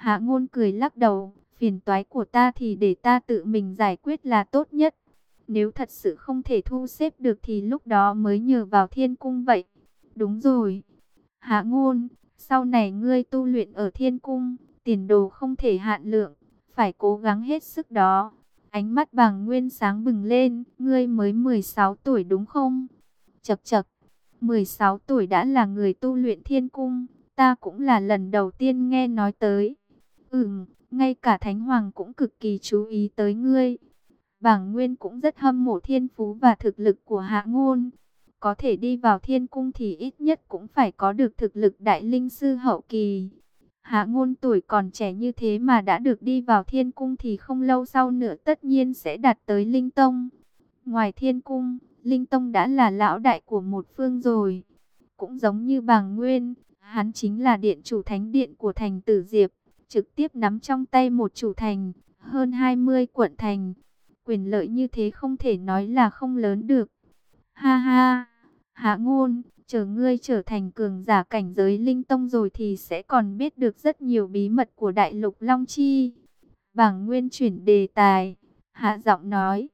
Hạ Ngôn cười lắc đầu, phiền toái của ta thì để ta tự mình giải quyết là tốt nhất. Nếu thật sự không thể thu xếp được thì lúc đó mới nhờ vào Thiên Cung vậy. Đúng rồi. Hạ Ngôn, sau này ngươi tu luyện ở Thiên Cung, tiền đồ không thể hạn lượng, phải cố gắng hết sức đó. Ánh mắt Bàng Nguyên sáng bừng lên, ngươi mới 16 tuổi đúng không? Chậc chậc, 16 tuổi đã là người tu luyện Thiên Cung, ta cũng là lần đầu tiên nghe nói tới. Ngay cả Thánh Hoàng cũng cực kỳ chú ý tới ngươi. Bàng Nguyên cũng rất hâm mộ thiên phú và thực lực của Hạ Ngôn. Có thể đi vào Thiên Cung thì ít nhất cũng phải có được thực lực đại linh sư hậu kỳ. Hạ Ngôn tuổi còn trẻ như thế mà đã được đi vào Thiên Cung thì không lâu sau nữa tất nhiên sẽ đạt tới Linh Tông. Ngoài Thiên Cung, Linh Tông đã là lão đại của một phương rồi. Cũng giống như Bàng Nguyên, hắn chính là điện chủ thánh điện của thành Tử Diệp, trực tiếp nắm trong tay một chủ thành, hơn 20 quận thành. Quyền lợi như thế không thể nói là không lớn được. Ha ha, Hạ Ngôn, chờ ngươi trở thành cường giả cảnh giới Linh Tông rồi thì sẽ còn biết được rất nhiều bí mật của Đại Lục Long Chi. Bàng Nguyên chuyển đề tài, hạ giọng nói.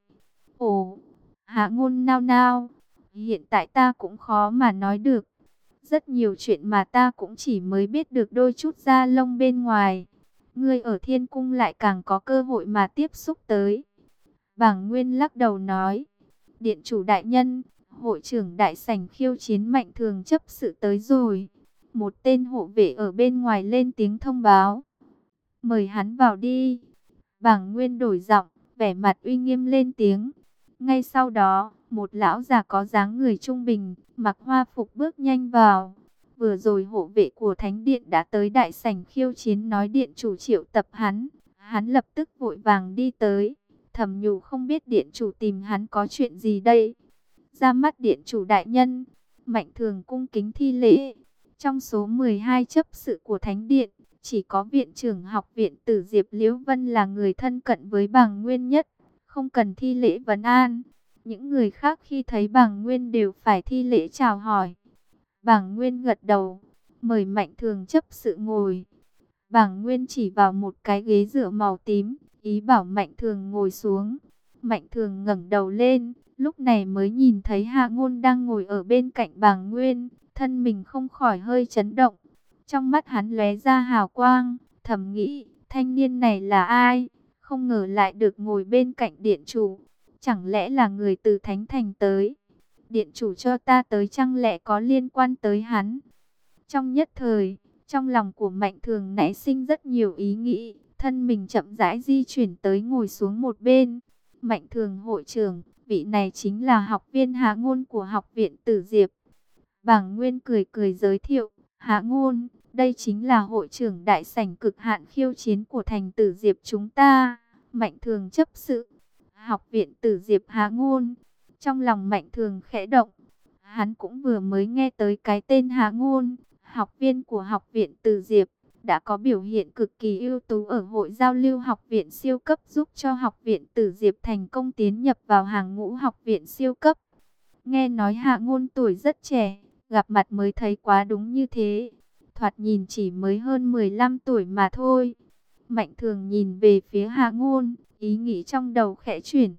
Ồ, Hạ Ngôn nao nao, hiện tại ta cũng khó mà nói được. Rất nhiều chuyện mà ta cũng chỉ mới biết được đôi chút da lông bên ngoài. Ngươi ở Thiên Cung lại càng có cơ hội mà tiếp xúc tới. Bàng Nguyên lắc đầu nói, điện chủ đại nhân, hội trưởng đại sảnh khiêu chiến Mạnh Thường chấp sự tới rồi. Một tên hộ vệ ở bên ngoài lên tiếng thông báo. Mời hắn vào đi. Bàng Nguyên đổi giọng, vẻ mặt uy nghiêm lên tiếng. Ngay sau đó, một lão già có dáng người trung bình, mặc hoa phục bước nhanh vào. Vừa rồi hộ vệ của Thánh Điện đã tới đại sảnh khiêu chiến nói điện chủ triệu tập hắn. Hắn lập tức vội vàng đi tới. Thầm nhủ không biết điện chủ tìm hắn có chuyện gì đây. Ra mắt điện chủ đại nhân, Mạnh Thường cung kính thi lễ. Trong số 12 chấp sự của Thánh Điện, chỉ có viện trưởng học viện Tử Diệp Liễu Vân là người thân cận với Bàng Nguyên nhất, không cần thi lễ vấn an. Những người khác khi thấy Bàng Nguyên đều phải thi lễ chào hỏi. Bàng Nguyên gật đầu, mời Mạnh Thường chấp sự ngồi. Bàng Nguyên chỉ vào một cái ghế dựa màu tím, ý bảo Mạnh Thường ngồi xuống. Mạnh Thường ngẩng đầu lên, lúc này mới nhìn thấy Hạ Ngôn đang ngồi ở bên cạnh Bàng Nguyên, thân mình không khỏi hơi chấn động. Trong mắt hắn lóe ra hào quang, thầm nghĩ, thanh niên này là ai? Không ngờ lại được ngồi bên cạnh điện chủ. Chẳng lẽ là người từ Thánh Thành tới? Điện chủ cho ta tới chẳng lẽ có liên quan tới hắn? Trong nhất thời, trong lòng của Mạnh Thường nảy sinh rất nhiều ý nghĩ, thân mình chậm rãi di chuyển tới ngồi xuống một bên. Mạnh Thường hội trưởng, vị này chính là học viên Hạ Ngôn của học viện Tử Diệp. Bàng Nguyên cười cười giới thiệu, Hạ Ngôn, đây chính là hội trưởng đại sảnh cực hạn khiêu chiến của thành Tử Diệp chúng ta. Mạnh Thường chấp sự, học viện Tử Diệp Hạ Ngôn. Trong lòng Mạnh Thường khẽ động, hắn cũng vừa mới nghe tới cái tên Hạ Ngôn, học viên của học viện Tử Diệp, đã có biểu hiện cực kỳ ưu tú ở hội giao lưu học viện siêu cấp, giúp cho học viện Tử Diệp thành công tiến nhập vào hàng ngũ học viện siêu cấp. Nghe nói Hạ Ngôn tuổi rất trẻ, gặp mặt mới thấy quá đúng như thế. Thoạt nhìn chỉ mới hơn 15 tuổi mà thôi. Mạnh Thường nhìn về phía Hạ Ngôn, ý nghĩ trong đầu khẽ chuyển.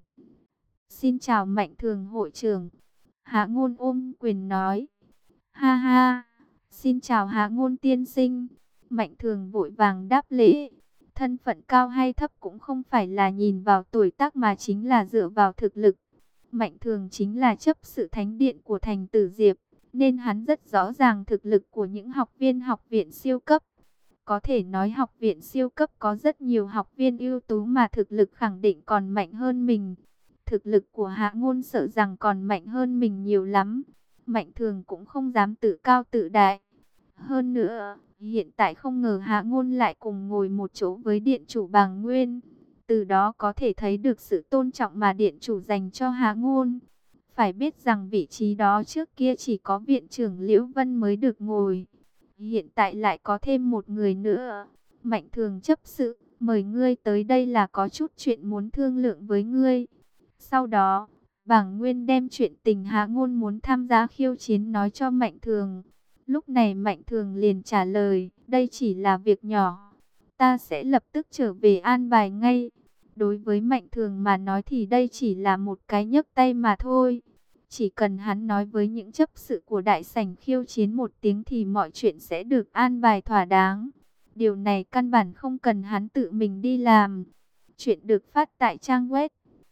Xin chào Mạnh Thường hội trưởng. Hạ Ngôn ôm quyền nói. Ha ha, xin chào Hạ Ngôn tiên sinh. Mạnh Thường vội vàng đáp lễ. Thân phận cao hay thấp cũng không phải là nhìn vào tuổi tác mà chính là dựa vào thực lực. Mạnh Thường chính là chấp sự thánh điện của thành Tử Diệp, nên hắn rất rõ ràng thực lực của những học viên học viện siêu cấp. Có thể nói học viện siêu cấp có rất nhiều học viên ưu tú mà thực lực khẳng định còn mạnh hơn mình. Thực lực của Hạ Ngôn sợ rằng còn mạnh hơn mình nhiều lắm. Mạnh Thường cũng không dám tự cao tự đại. Hơn nữa, hiện tại không ngờ Hạ Ngôn lại cùng ngồi một chỗ với điện chủ Bàng Nguyên. Từ đó có thể thấy được sự tôn trọng mà điện chủ dành cho Hạ Ngôn. Phải biết rằng vị trí đó trước kia chỉ có viện trưởng Liễu Vân mới được ngồi. Hiện tại lại có thêm một người nữa. Mạnh Thường chấp sự, mời ngươi tới đây là có chút chuyện muốn thương lượng với ngươi. Sau đó, Bàng Nguyên đem chuyện tình Hạ Ngôn muốn tham gia khiêu chiến nói cho Mạnh Thường. Lúc này Mạnh Thường liền trả lời, đây chỉ là việc nhỏ. ta sẽ lập tức trở về an bài ngay. Đối với Mạnh Thường mà nói thì đây chỉ là một cái nhấc tay mà thôi. Chỉ cần hắn nói với những chấp sự của đại sảnh khiêu chiến một tiếng thì mọi chuyện sẽ được an bài thỏa đáng. Điều này căn bản không cần hắn tự mình đi làm. Chuyện được phát tại trang web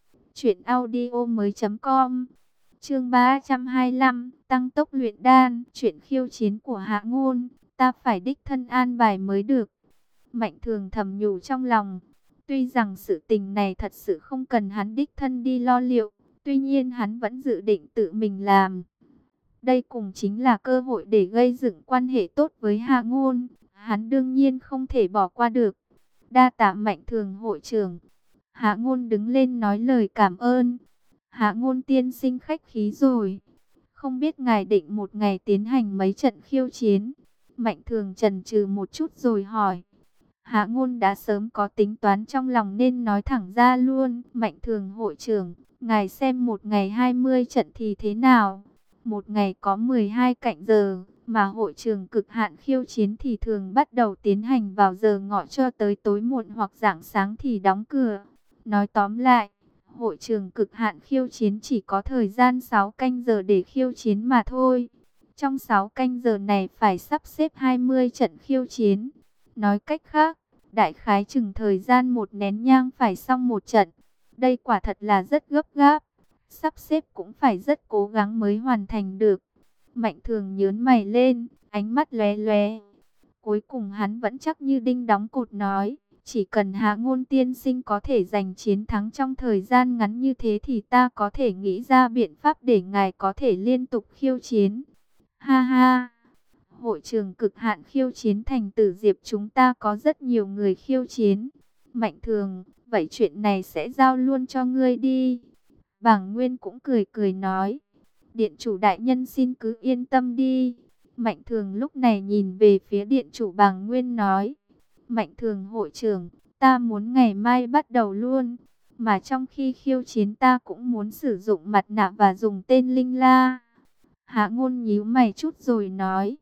truyệnaudiomoi.com. Chương 325, tăng tốc luyện đan, chuyện khiêu chiến của Hạ Ngôn, ta phải đích thân an bài mới được. Mạnh Thường thầm nhủ trong lòng, tuy rằng sự tình này thật sự không cần hắn đích thân đi lo liệu, tuy nhiên hắn vẫn dự định tự mình làm. Đây cũng chính là cơ hội để gây dựng quan hệ tốt với Hạ Ngôn, hắn đương nhiên không thể bỏ qua được. Đa tạ Mạnh Thường hội trưởng. Hạ Ngôn đứng lên nói lời cảm ơn. Hạ Ngôn tiên sinh khách khí rồi. Không biết ngài định một ngày tiến hành mấy trận khiêu chiến? Mạnh Thường chần chừ một chút rồi hỏi. Hạ Ngôn đã sớm có tính toán trong lòng nên nói thẳng ra luôn. Mạnh Thường hội trưởng, ngài xem một ngày 20 trận thì thế nào? Một ngày có 12 cạnh giờ, mà hội trường cực hạn khiêu chiến thì thường bắt đầu tiến hành vào giờ ngọ cho tới tối muộn hoặc rạng sáng thì đóng cửa. Nói tóm lại, hội trường cực hạn khiêu chiến chỉ có thời gian 6 canh giờ để khiêu chiến mà thôi. Trong 6 canh giờ này phải sắp xếp 20 trận khiêu chiến. Nói cách khác, đại khái chừng thời gian một nén nhang phải xong một trận. Đây quả thật là rất gấp gáp. Sắp xếp cũng phải rất cố gắng mới hoàn thành được. Mạnh Thường nhớn mày lên, ánh mắt lóe lóe. Cuối cùng hắn vẫn chắc như đinh đóng cột nói. Chỉ cần Hạ Ngôn tiên sinh có thể giành chiến thắng trong thời gian ngắn như thế thì ta có thể nghĩ ra biện pháp để ngài có thể liên tục khiêu chiến. Ha ha! Hội trường cực hạn khiêu chiến thành Tử Diệp chúng ta có rất nhiều người khiêu chiến. Mạnh Thường, vậy chuyện này sẽ giao luôn cho ngươi đi. Bàng Nguyên cũng cười cười nói. Điện chủ đại nhân xin cứ yên tâm đi. Mạnh Thường lúc này nhìn về phía điện chủ Bàng Nguyên nói. Mạnh Thường hội trưởng, ta muốn ngày mai bắt đầu luôn. Mà trong khi khiêu chiến ta cũng muốn sử dụng mặt nạ và dùng tên Linh La. Hạ Ngôn nhíu mày chút rồi nói.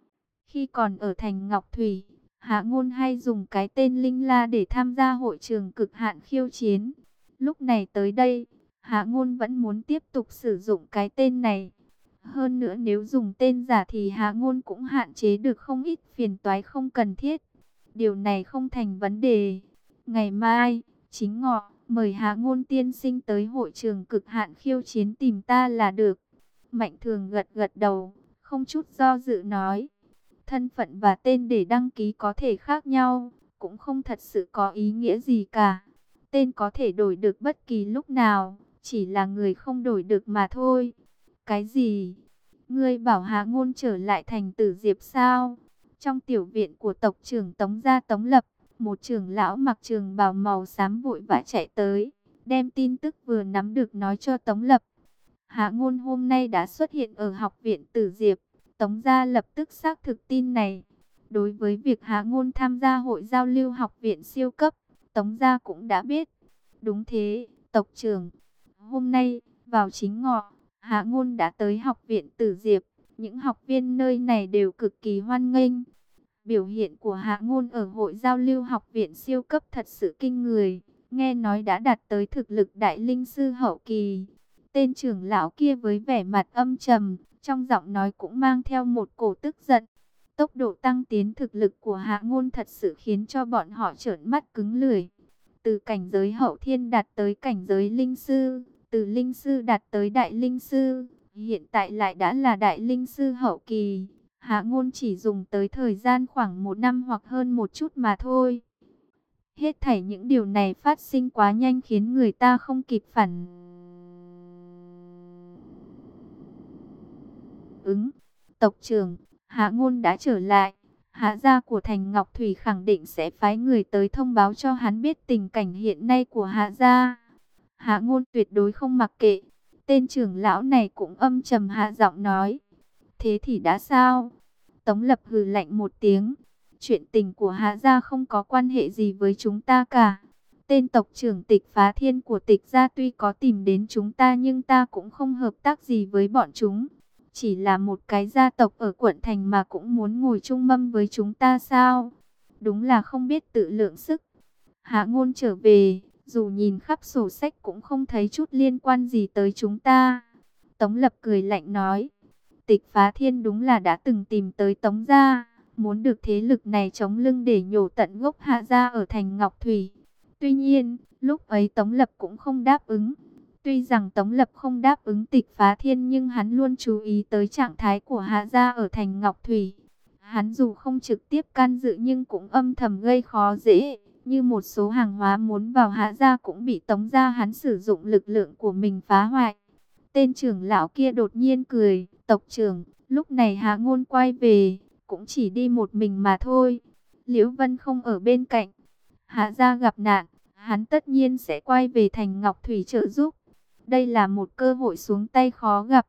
Khi còn ở thành Ngọc Thủy, Hạ Ngôn hay dùng cái tên Linh La để tham gia hội trường cực hạn khiêu chiến. Lúc này tới đây, Hạ Ngôn vẫn muốn tiếp tục sử dụng cái tên này. Hơn nữa nếu dùng tên giả thì Hạ Ngôn cũng hạn chế được không ít phiền toái không cần thiết. Điều này không thành vấn đề. Ngày mai, chính ngọ, mời Hạ Ngôn tiên sinh tới hội trường cực hạn khiêu chiến tìm ta là được. Mạnh Thường gật gật đầu, không chút do dự nói. Thân phận và tên để đăng ký có thể khác nhau, cũng không thật sự có ý nghĩa gì cả. Tên có thể đổi được bất kỳ lúc nào, chỉ là người không đổi được mà thôi. Cái gì? Ngươi bảo Hạ Ngôn trở lại thành Tử Diệp sao? Trong tiểu viện của tộc trưởng Tống gia Tống Lập, một trưởng lão mặc trường bào màu xám vội vã chạy tới, đem tin tức vừa nắm được nói cho Tống Lập. Hạ Ngôn hôm nay đã xuất hiện ở học viện Tử Diệp. Tống gia lập tức xác thực tin này. Đối với việc Hạ Ngôn tham gia hội giao lưu học viện siêu cấp, Tống gia cũng đã biết. Đúng thế, tộc trưởng. Hôm nay, vào chính ngọ, Hạ Ngôn đã tới học viện Tử Diệp. Những học viên nơi này đều cực kỳ hoan nghênh. Biểu hiện của Hạ Ngôn ở hội giao lưu học viện siêu cấp thật sự kinh người. Nghe nói đã đạt tới thực lực đại linh sư hậu kỳ. Tên trưởng lão kia với vẻ mặt âm trầm, trong giọng nói cũng mang theo một cổ tức giận. Tốc độ tăng tiến thực lực của Hạ Ngôn thật sự khiến cho bọn họ trợn mắt cứng lưỡi. Từ cảnh giới hậu thiên đạt tới cảnh giới linh sư, từ linh sư đạt tới đại linh sư, hiện tại lại đã là đại linh sư hậu kỳ. Hạ Ngôn chỉ dùng tới thời gian khoảng 1 năm hoặc hơn một chút mà thôi. Hết thảy những điều này phát sinh quá nhanh khiến người ta không kịp phản ứng. Tộc trưởng, Hạ Ngôn đã trở lại. Hạ gia của thành Ngọc Thủy khẳng định sẽ phái người tới thông báo cho hắn biết tình cảnh hiện nay của Hạ gia. Hạ Ngôn tuyệt đối không mặc kệ. Tên trưởng lão này cũng âm trầm hạ giọng nói. Thế thì đã sao? Tống Lập hừ lạnh một tiếng. Chuyện tình của Hạ gia không có quan hệ gì với chúng ta cả. Tên tộc trưởng Tịch Phá Thiên của Tịch gia tuy có tìm đến chúng ta nhưng ta cũng không hợp tác gì với bọn chúng. Chỉ là một cái gia tộc ở quận thành mà cũng muốn ngồi chung mâm với chúng ta sao? đúng là không biết tự lượng sức. Hạ Ngôn trở về, dù nhìn khắp sổ sách cũng không thấy chút liên quan gì tới chúng ta. Tống Lập cười lạnh nói, Tịch Phá Thiên đúng là đã từng tìm tới Tống gia, muốn được thế lực này chống lưng để nhổ tận gốc Hạ gia ở thành Ngọc Thủy. Tuy nhiên, lúc ấy Tống Lập cũng không đáp ứng. Tuy rằng Tống Lập không đáp ứng Tịch Phá Thiên, nhưng hắn luôn chú ý tới trạng thái của Hạ gia ở thành Ngọc Thủy. Hắn dù không trực tiếp can dự nhưng cũng âm thầm gây khó dễ. Như một số hàng hóa muốn vào Hạ gia cũng bị Tống gia hắn sử dụng lực lượng của mình phá hoại. Tên trưởng lão kia đột nhiên cười, tộc trưởng, lúc này Hạ Ngôn quay về, cũng chỉ đi một mình mà thôi. Liễu Vân không ở bên cạnh. Hạ gia gặp nạn, hắn tất nhiên sẽ quay về thành Ngọc Thủy trợ giúp. Đây là một cơ hội xuống tay khó gặp.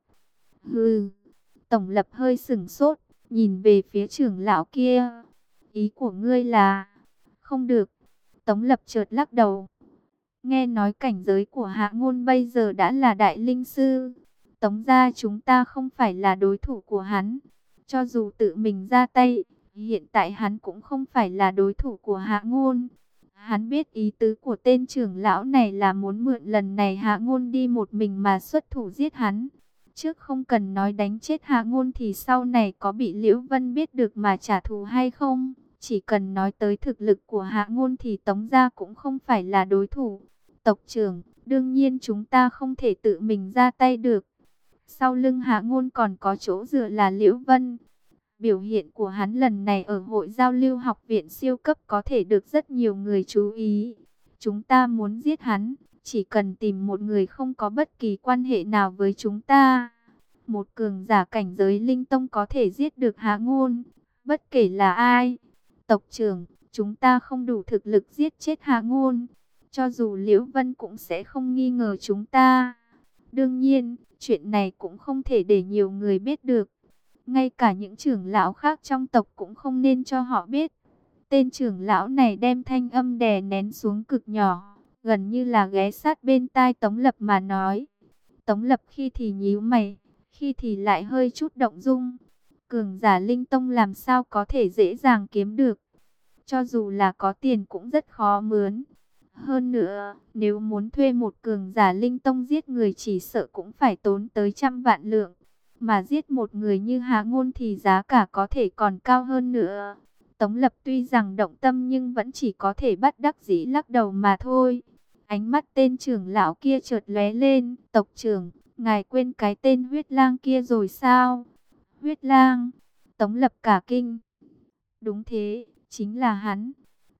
Hừ, Tổng Lập hơi sửng sốt, nhìn về phía trưởng lão kia. Ý của ngươi là... Không được. Tống Lập chợt lắc đầu. Nghe nói cảnh giới của Hạ Ngôn bây giờ đã là đại linh sư. Tống gia chúng ta không phải là đối thủ của hắn. Cho dù tự mình ra tay, hiện tại hắn cũng không phải là đối thủ của Hạ Ngôn. Hắn biết ý tứ của tên trưởng lão này là muốn mượn lần này Hạ Ngôn đi một mình mà xuất thủ giết hắn. Trước không cần nói đánh chết Hạ Ngôn thì sau này có bị Liễu Vân biết được mà trả thù hay không. Chỉ cần nói tới thực lực của Hạ Ngôn thì Tống gia cũng không phải là đối thủ. Tộc trưởng, đương nhiên chúng ta không thể tự mình ra tay được. Sau lưng Hạ Ngôn còn có chỗ dựa là Liễu Vân. Biểu hiện của hắn lần này ở hội giao lưu học viện siêu cấp có thể được rất nhiều người chú ý. Chúng ta muốn giết hắn, chỉ cần tìm một người không có bất kỳ quan hệ nào với chúng ta. Một cường giả cảnh giới linh tông có thể giết được Hạ Ngôn, bất kể là ai. Tộc trưởng, chúng ta không đủ thực lực giết chết Hạ Ngôn. Cho dù Liễu Vân cũng sẽ không nghi ngờ chúng ta. Đương nhiên, chuyện này cũng không thể để nhiều người biết được. Ngay cả những trưởng lão khác trong tộc cũng không nên cho họ biết. Tên trưởng lão này đem thanh âm đè nén xuống cực nhỏ, gần như là ghé sát bên tai Tống Lập mà nói. Tống Lập khi thì nhíu mày, khi thì lại hơi chút động dung. Cường giả linh tông làm sao có thể dễ dàng kiếm được. Cho dù là có tiền cũng rất khó mướn. Hơn nữa, nếu muốn thuê một cường giả linh tông giết người chỉ sợ cũng phải tốn tới 100 vạn lượng. Mà giết một người như Hạ Ngôn thì giá cả có thể còn cao hơn nữa. Tống Lập tuy rằng động tâm nhưng vẫn chỉ có thể bất đắc dĩ lắc đầu mà thôi. Ánh mắt tên trưởng lão kia chợt lóe lên. Tộc trưởng, ngài quên cái tên Huyết Lang kia rồi sao? Huyết Lang? Tống Lập cả kinh. Đúng thế, chính là hắn.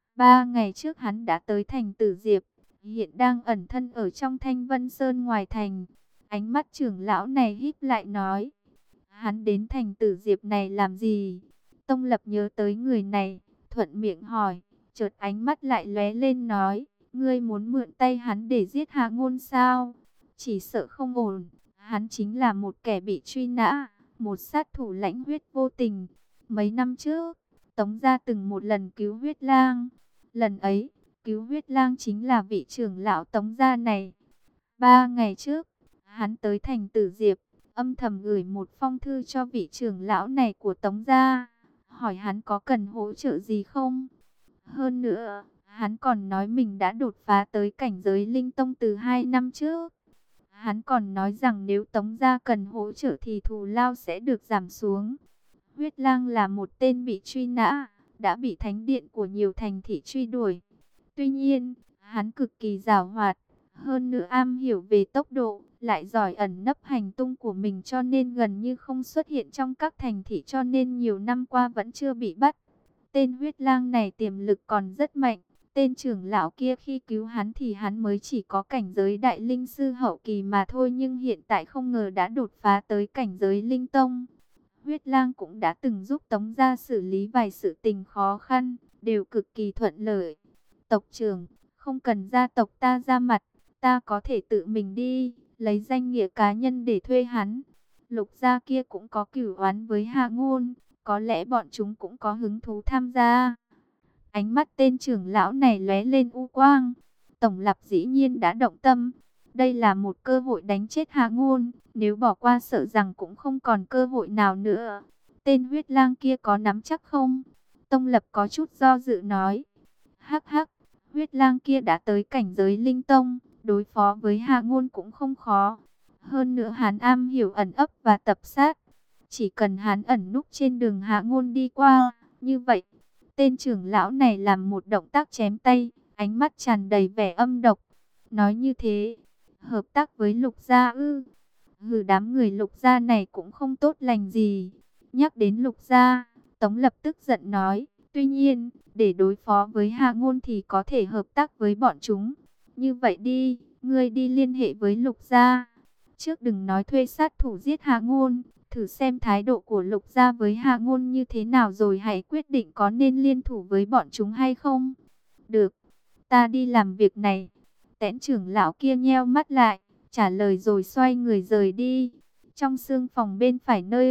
3 ngày trước hắn đã tới thành Tử Diệp, hiện đang ẩn thân ở trong Thanh Vân Sơn ngoài thành. Ánh mắt trưởng lão này híp lại nói, hắn đến thành Tử Diệp này làm gì? Tông Lập nhớ tới người này, thuận miệng hỏi, chợt ánh mắt lại lóe lên nói, ngươi muốn mượn tay hắn để giết Hạ Ngôn sao? Chỉ sợ không ổn, hắn chính là một kẻ bị truy nã, một sát thủ lãnh huyết vô tình. Mấy năm trước, Tống gia từng một lần cứu Huyết Lang. Lần ấy, cứu Huyết Lang chính là vị trưởng lão Tống gia này. 3 ngày trước, hắn tới thành Tử Diệp, âm thầm gửi một phong thư cho vị trưởng lão này của Tống gia, hỏi hắn có cần hỗ trợ gì không. Hơn nữa, hắn còn nói mình đã đột phá tới cảnh giới linh tông từ 2 năm trước. Hắn còn nói rằng nếu Tống gia cần hỗ trợ thì thù lao sẽ được giảm xuống. Huyết Lang là một tên bị truy nã, đã bị thánh điện của nhiều thành thị truy đuổi. Tuy nhiên, hắn cực kỳ giàu hoạt, hơn nữa am hiểu về tốc độ, lại giỏi ẩn nấp hành tung của mình cho nên gần như không xuất hiện trong các thành thị cho nên nhiều năm qua vẫn chưa bị bắt. Tên Huyết Lang này tiềm lực còn rất mạnh. Tên trưởng lão kia khi cứu hắn thì hắn mới chỉ có cảnh giới đại linh sư hậu kỳ mà thôi, nhưng hiện tại không ngờ đã đột phá tới cảnh giới linh tông. Huyết Lang cũng đã từng giúp Tống gia xử lý vài sự tình khó khăn, đều cực kỳ thuận lợi. Tộc trưởng, không cần gia tộc ta ra mặt, ta có thể tự mình đi, lấy danh nghĩa cá nhân để thuê hắn. Lục gia kia cũng có cửu oán với Hạ Ngôn, có lẽ bọn chúng cũng có hứng thú tham gia. Ánh mắt tên trưởng lão này lóe lên u quang. Tổng Lập dĩ nhiên đã động tâm. Đây là một cơ hội đánh chết Hạ Ngôn, nếu bỏ qua sợ rằng cũng không còn cơ hội nào nữa. Tên Huyết Lang kia có nắm chắc không? Tông Lập có chút do dự nói. Hắc hắc, huyết lang kia đã tới cảnh giới linh tông, đối phó với Hạ Ngôn cũng không khó. Hơn nữa hắn am hiểu ẩn ấp và tập sát. Chỉ cần hắn ẩn núp trên đường Hạ Ngôn đi qua, như vậy, tên trưởng lão này làm một động tác chém tay, ánh mắt tràn đầy vẻ âm độc. Nói như thế, hợp tác với Lục gia ư? Hừ, đám người Lục gia này cũng không tốt lành gì. Nhắc đến Lục gia, Tống Lập tức giận nói, tuy nhiên, để đối phó với Hạ Ngôn thì có thể hợp tác với bọn chúng. Như vậy đi, ngươi đi liên hệ với Lục gia. Trước đừng nói thuê sát thủ giết Hạ Ngôn, thử xem thái độ của Lục gia với Hạ Ngôn như thế nào rồi hãy quyết định có nên liên thủ với bọn chúng hay không. Được, ta đi làm việc này. Tẽn trưởng lão kia nheo mắt lại, trả lời rồi xoay người rời đi. Trong sương phòng bên phải nơi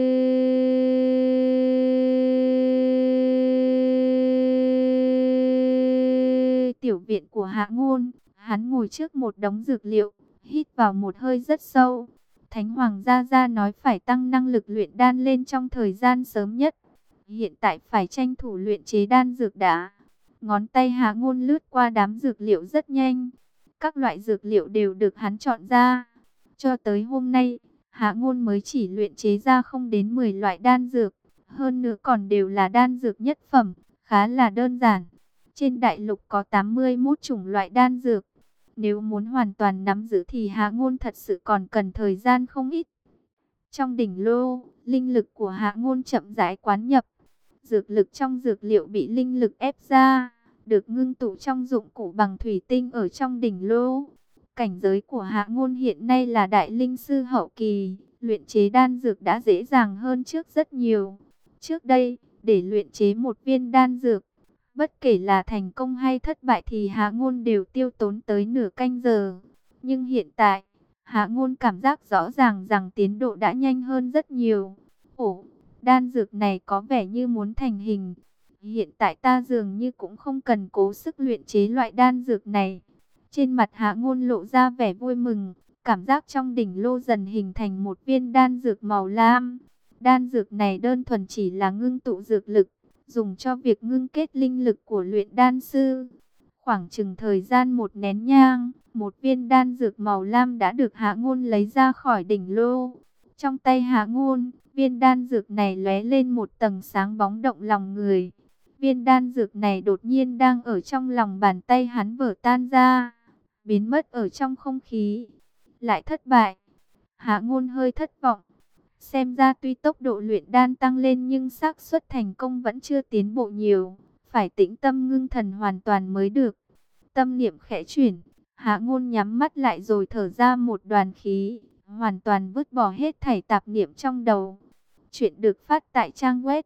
tiểu viện của Hạ Ngôn, hắn ngồi trước một đống dược liệu, hít vào một hơi rất sâu. Thánh Hoàng Gia Gia nói phải tăng năng lực luyện đan lên trong thời gian sớm nhất. Hiện tại phải tranh thủ luyện chế đan dược đã. Ngón tay Hạ Ngôn lướt qua đám dược liệu rất nhanh. Các loại dược liệu đều được hắn chọn ra. Cho tới hôm nay, Hạ Ngôn mới chỉ luyện chế ra không đến 10 loại đan dược. Hơn nữa còn đều là đan dược nhất phẩm, khá là đơn giản. Trên đại lục có 81 chủng loại đan dược. Nếu muốn hoàn toàn nắm giữ thì Hạ Ngôn thật sự còn cần thời gian không ít. Trong đỉnh lô, linh lực của Hạ Ngôn chậm rãi quán nhập. Dược lực trong dược liệu bị linh lực ép ra, được ngưng tụ trong dụng cụ bằng thủy tinh ở trong đỉnh lô. Cảnh giới của Hạ Ngôn hiện nay là đại linh sư hậu kỳ, luyện chế đan dược đã dễ dàng hơn trước rất nhiều. Trước đây, để luyện chế một viên đan dược, bất kể là thành công hay thất bại thì Hạ Ngôn đều tiêu tốn tới nửa canh giờ. Nhưng hiện tại, Hạ Ngôn cảm giác rõ ràng rằng tiến độ đã nhanh hơn rất nhiều. Ồ, đan dược này có vẻ như muốn thành hình. Hiện tại ta dường như cũng không cần cố sức luyện chế loại đan dược này. Trên mặt Hạ Ngôn lộ ra vẻ vui mừng, cảm giác trong đỉnh lô dần hình thành một viên đan dược màu lam. Đan dược này đơn thuần chỉ là ngưng tụ dược lực, dùng cho việc ngưng kết linh lực của luyện đan sư. Khoảng chừng thời gian một nén nhang, một viên đan dược màu lam đã được Hạ Ngôn lấy ra khỏi đỉnh lô. Trong tay Hạ Ngôn, viên đan dược này lóe lên một tầng sáng bóng động lòng người. Viên đan dược này đột nhiên đang ở trong lòng bàn tay hắn vỡ tan ra, biến mất ở trong không khí. Lại thất bại. Hạ Ngôn hơi thất vọng. Xem ra tuy tốc độ luyện đan tăng lên nhưng xác suất thành công vẫn chưa tiến bộ nhiều. Phải tĩnh tâm ngưng thần hoàn toàn mới được. Tâm niệm khẽ chuyển, Hạ Ngôn nhắm mắt lại rồi thở ra một đoàn khí, hoàn toàn vứt bỏ hết thảy tạp niệm trong đầu. Chuyện được phát tại trang web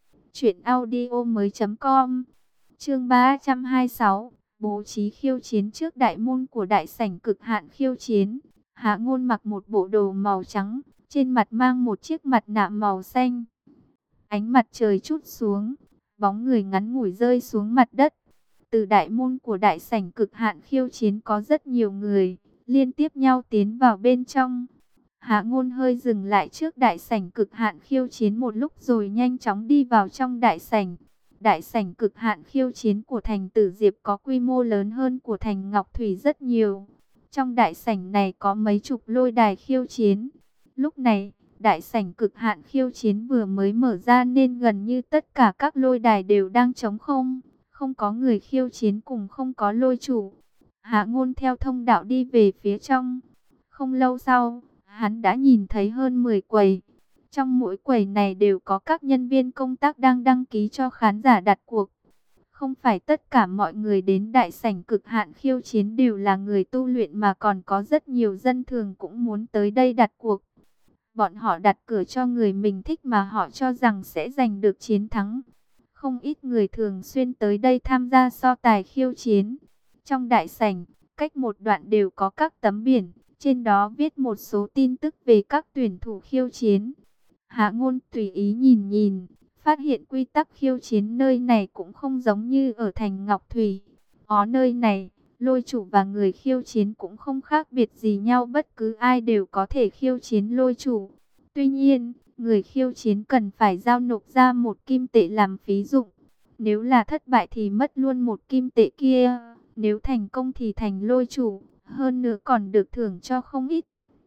truyệnaudiomoi.com. Chương 326, bố trí khiêu chiến trước đại môn của đại sảnh cực hạn khiêu chiến. Hạ Ngôn mặc một bộ đồ màu trắng, trên mặt mang một chiếc mặt nạ màu xanh. Ánh mặt trời trút xuống, bóng người ngắn ngủi rơi xuống mặt đất. Từ đại môn của đại sảnh cực hạn khiêu chiến có rất nhiều người, liên tiếp nhau tiến vào bên trong. Hạ Ngôn hơi dừng lại trước đại sảnh cực hạn khiêu chiến một lúc rồi nhanh chóng đi vào trong đại sảnh. Đại sảnh cực hạn khiêu chiến của thành Tử Diệp có quy mô lớn hơn của thành Ngọc Thủy rất nhiều. Trong đại sảnh này có mấy chục lôi đài khiêu chiến. Lúc này, đại sảnh cực hạn khiêu chiến vừa mới mở ra nên gần như tất cả các lôi đài đều đang trống không. Không có người khiêu chiến cùng không có lôi chủ. Hạ Ngôn theo thông đạo đi về phía trong. Không lâu sau, hắn đã nhìn thấy hơn 10 quầy. Trong mỗi quầy này đều có các nhân viên công tác đang đăng ký cho khán giả đặt cuộc. Không phải tất cả mọi người đến đại sảnh cực hạn khiêu chiến đều là người tu luyện mà còn có rất nhiều dân thường cũng muốn tới đây đặt cuộc. Bọn họ đặt cược cho người mình thích mà họ cho rằng sẽ giành được chiến thắng. Không ít người thường xuyên tới đây tham gia so tài khiêu chiến. Trong đại sảnh, cách một đoạn đều có các tấm biển, trên đó viết một số tin tức về các tuyển thủ khiêu chiến. Hạ Ngôn tùy ý nhìn nhìn, phát hiện quy tắc khiêu chiến nơi này cũng không giống như ở thành Ngọc Thủy. Ở nơi này, lôi chủ và người khiêu chiến cũng không khác biệt gì nhau, bất cứ ai đều có thể khiêu chiến lôi chủ. Tuy nhiên, người khiêu chiến cần phải giao nộp ra 1 kim tệ làm phí dụng. Nếu là thất bại thì mất luôn một kim tệ kia. Nếu thành công thì thành lôi chủ, hơn nữa còn được thưởng cho không ít.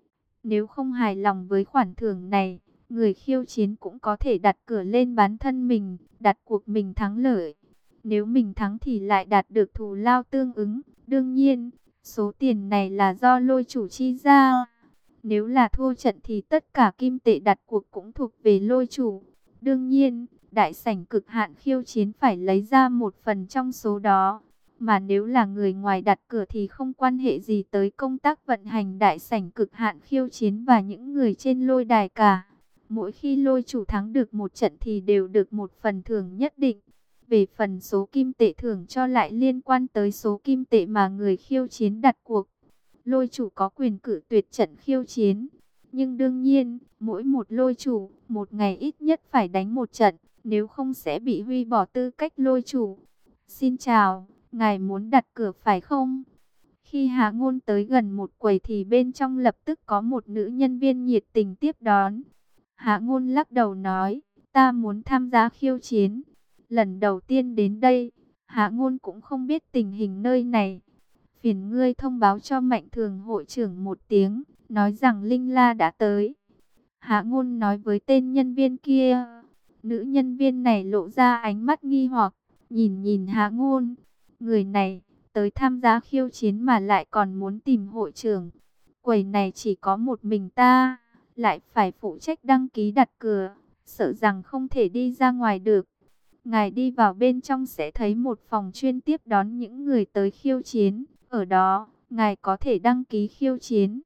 Nếu không hài lòng với khoản thưởng này, người khiêu chiến cũng có thể đặt cược lên bán thân mình, đặt cuộc mình thắng lợi. Nếu mình thắng thì lại đạt được thù lao tương ứng. Đương nhiên, số tiền này là do lôi chủ chi ra. Nếu là thua trận thì tất cả kim tệ đặt cuộc cũng thuộc về lôi chủ. Đương nhiên, đại sảnh cực hạn khiêu chiến phải lấy ra một phần trong số đó. Mà nếu là người ngoài đặt cửa thì không quan hệ gì tới công tác vận hành đại sảnh cực hạn khiêu chiến và những người trên lôi đài cả. Mỗi khi lôi chủ thắng được một trận thì đều được một phần thưởng nhất định. Về phần số kim tệ thưởng cho lại liên quan tới số kim tệ mà người khiêu chiến đặt cuộc. Lôi chủ có quyền cử tuyệt trận khiêu chiến. Nhưng đương nhiên, mỗi một lôi chủ, một ngày ít nhất phải đánh một trận, nếu không sẽ bị hủy bỏ tư cách lôi chủ. Xin chào, ngài muốn đặt cửa phải không? Khi Hạ Ngôn tới gần một quầy thì bên trong lập tức có một nữ nhân viên nhiệt tình tiếp đón. Hạ Ngôn lắc đầu nói, ta muốn tham gia khiêu chiến. Lần đầu tiên đến đây, Hạ Ngôn cũng không biết tình hình nơi này. Phiền ngươi thông báo cho Mạnh Thường hội trưởng một tiếng, nói rằng Linh La đã tới. Hạ Ngôn nói với tên nhân viên kia. Nữ nhân viên này lộ ra ánh mắt nghi hoặc, nhìn nhìn Hạ Ngôn. Người này, tới tham gia khiêu chiến mà lại còn muốn tìm hội trưởng. Quầy này chỉ có một mình ta, lại phải phụ trách đăng ký đặt cửa, sợ rằng không thể đi ra ngoài được. Ngài đi vào bên trong sẽ thấy một phòng chuyên tiếp đón những người tới khiêu chiến. Ở đó, ngài có thể đăng ký khiêu chiến.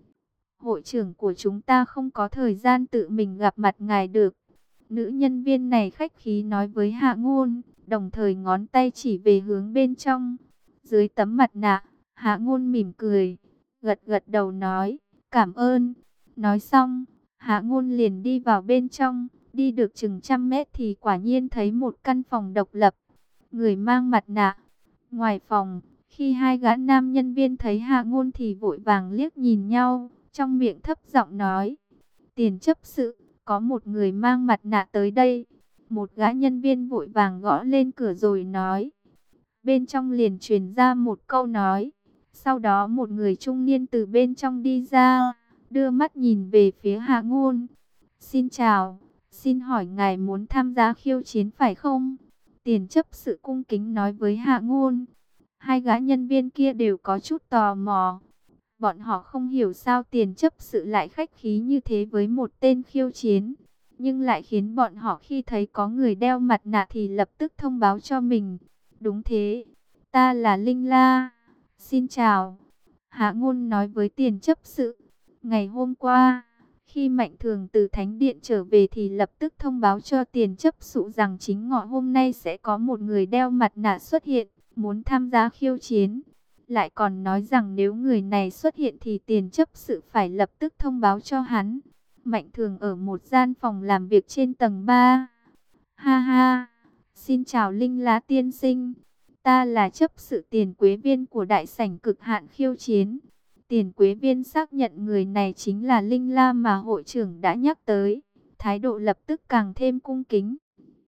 Hội trưởng của chúng ta không có thời gian tự mình gặp mặt ngài được. Nữ nhân viên này khách khí nói với Hạ Ngôn, đồng thời ngón tay chỉ về hướng bên trong. Dưới tấm mặt nạ, Hạ Ngôn mỉm cười, gật gật đầu nói, cảm ơn. Nói xong, Hạ Ngôn liền đi vào bên trong. Đi được chừng 100 mét thì quả nhiên thấy một căn phòng độc lập. Người mang mặt nạ. Ngoài phòng, khi hai gã nam nhân viên thấy Hạ Ngôn thì vội vàng liếc nhìn nhau, trong miệng thấp giọng nói, tiền chấp sự, có một người mang mặt nạ tới đây. Một gã nhân viên vội vàng gõ lên cửa rồi nói. Bên trong liền truyền ra một câu nói. Sau đó một người trung niên từ bên trong đi ra, đưa mắt nhìn về phía Hạ Ngôn. Xin chào, xin hỏi ngài muốn tham gia khiêu chiến phải không? Tiền chấp sự cung kính nói với Hạ Ngôn. Hai gã nhân viên kia đều có chút tò mò. Bọn họ không hiểu sao tiền chấp sự lại khách khí như thế với một tên khiêu chiến. Nhưng lại khiến bọn họ khi thấy có người đeo mặt nạ thì lập tức thông báo cho mình. Đúng thế, ta là Linh La. Xin chào. Hạ Ngôn nói với tiền chấp sự. Ngày hôm qua, khi Mạnh Thường từ Thánh Điện trở về thì lập tức thông báo cho tiền chấp sự rằng chính ngọ hôm nay sẽ có một người đeo mặt nạ xuất hiện, muốn tham gia khiêu chiến. Lại còn nói rằng nếu người này xuất hiện thì tiền chấp sự phải lập tức thông báo cho hắn. Mạnh Thường ở một gian phòng làm việc trên tầng 3. Ha ha, xin chào Linh Lá tiên sinh. Ta là chấp sự Tiền Quế Viên của đại sảnh cực hạn khiêu chiến. Tiền Quế Viên xác nhận người này chính là Linh La mà hội trưởng đã nhắc tới. Thái độ lập tức càng thêm cung kính.